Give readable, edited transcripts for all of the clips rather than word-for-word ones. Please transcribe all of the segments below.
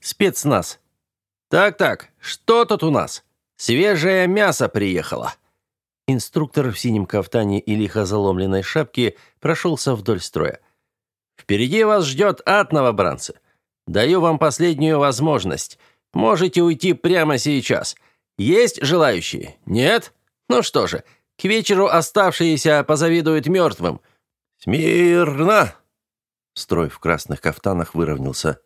спецназ. Так, что тут у нас? Свежее мясо приехало. Инструктор в синем кафтане и лихо заломленной шапке прошелся вдоль строя. Впереди вас ждет ад, новобранцы. Даю вам последнюю возможность. Можете уйти прямо сейчас. Есть желающие? Нет? Ну что же, к вечеру оставшиеся позавидуют мертвым. Смирно! Строй в красных кафтанах выровнялся.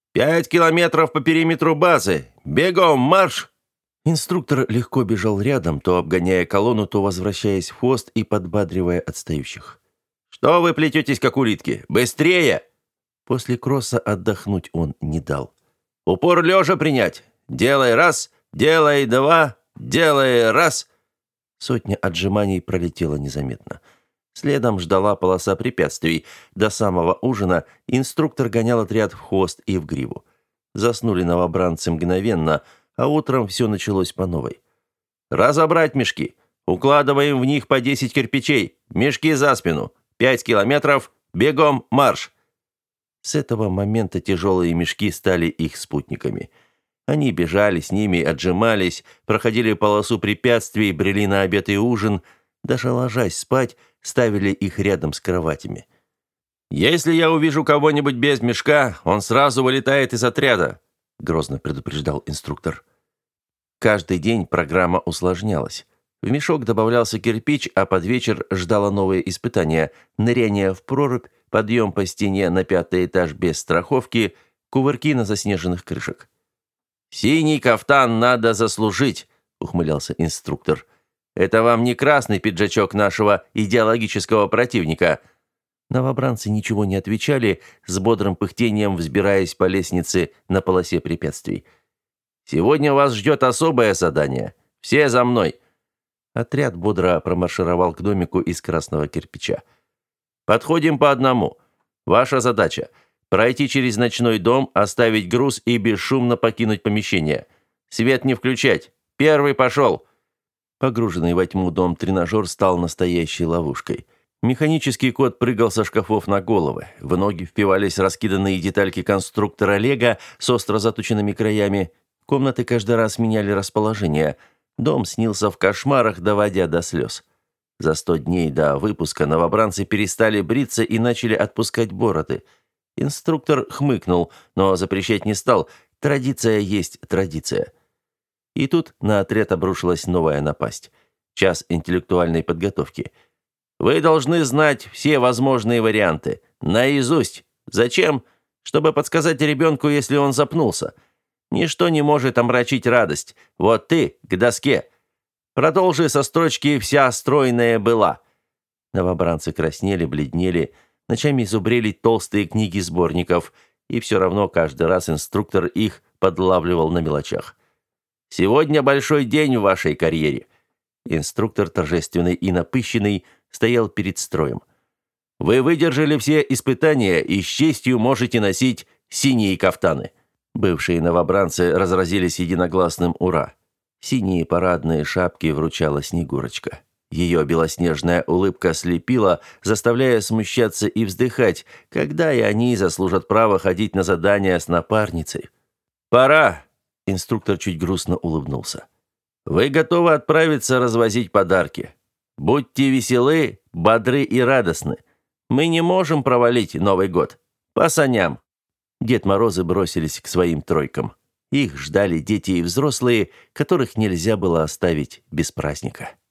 5 километров по периметру базы. Бегом марш! Инструктор легко бежал рядом, то обгоняя колонну, то возвращаясь в хвост и подбадривая отстающих. «Что вы плететесь, как улитки? Быстрее!» После кросса отдохнуть он не дал. «Упор лежа принять! Делай раз, делай два, делай раз!» Сотня отжиманий пролетела незаметно. Следом ждала полоса препятствий. До самого ужина инструктор гонял отряд в хвост и в гриву. Заснули новобранцы мгновенно, а утром все началось по новой. «Разобрать мешки! Укладываем в них по 10 кирпичей! Мешки за спину! 5 километров! Бегом марш!» С этого момента тяжелые мешки стали их спутниками. Они бежали с ними, отжимались, проходили полосу препятствий, брели на обед и ужин, даже ложась спать, ставили их рядом с кроватями. «Если я увижу кого-нибудь без мешка, он сразу вылетает из отряда», — грозно предупреждал инструктор. Каждый день программа усложнялась. В мешок добавлялся кирпич, а под вечер ждало новое испытание: ныряние в прорубь, подъем по стене на 5-й этаж без страховки, кувырки на заснеженных крышах. «Синий кафтан надо заслужить», — ухмылялся инструктор. «Это вам не красный пиджачок нашего идеологического противника». Новобранцы ничего не отвечали, с бодрым пыхтением взбираясь по лестнице на полосе препятствий. «Сегодня вас ждет особое задание. Все за мной!» Отряд бодро промаршировал к домику из красного кирпича. «Подходим по одному. Ваша задача – пройти через ночной дом, оставить груз и бесшумно покинуть помещение. Свет не включать. Первый пошел!» Погруженный во тьму дом-тренажер стал настоящей ловушкой. Механический кот прыгал со шкафов на головы. В ноги впивались раскиданные детальки конструктора «Лего» с остро заточенными краями. Комнаты каждый раз меняли расположение. Дом снился в кошмарах, доводя до слез. За 100 дней до выпуска новобранцы перестали бриться и начали отпускать бороды. Инструктор хмыкнул, но запрещать не стал. Традиция есть традиция. И тут на отряд обрушилась новая напасть. Час интеллектуальной подготовки. Вы должны знать все возможные варианты. Наизусть. Зачем? Чтобы подсказать ребенку, если он запнулся. Ничто не может омрачить радость. Вот ты к доске. Продолжи со строчки «Вся стройная была». Новобранцы краснели, бледнели, ночами зубрили толстые книги сборников, и все равно каждый раз инструктор их подлавливал на мелочах. «Сегодня большой день в вашей карьере». Инструктор, торжественный и напыщенный, стоял перед строем. «Вы выдержали все испытания и с честью можете носить синие кафтаны». Бывшие новобранцы разразились единогласным «Ура!». Синие парадные шапки вручала Снегурочка. Ее белоснежная улыбка слепила, заставляя смущаться и вздыхать, когда и они заслужат право ходить на задания с напарницей. «Пора!» – инструктор чуть грустно улыбнулся. «Вы готовы отправиться развозить подарки? Будьте веселы, бодры и радостны. Мы не можем провалить Новый год. По саням!» Дед Морозы бросились к своим тройкам. Их ждали дети и взрослые, которых нельзя было оставить без праздника.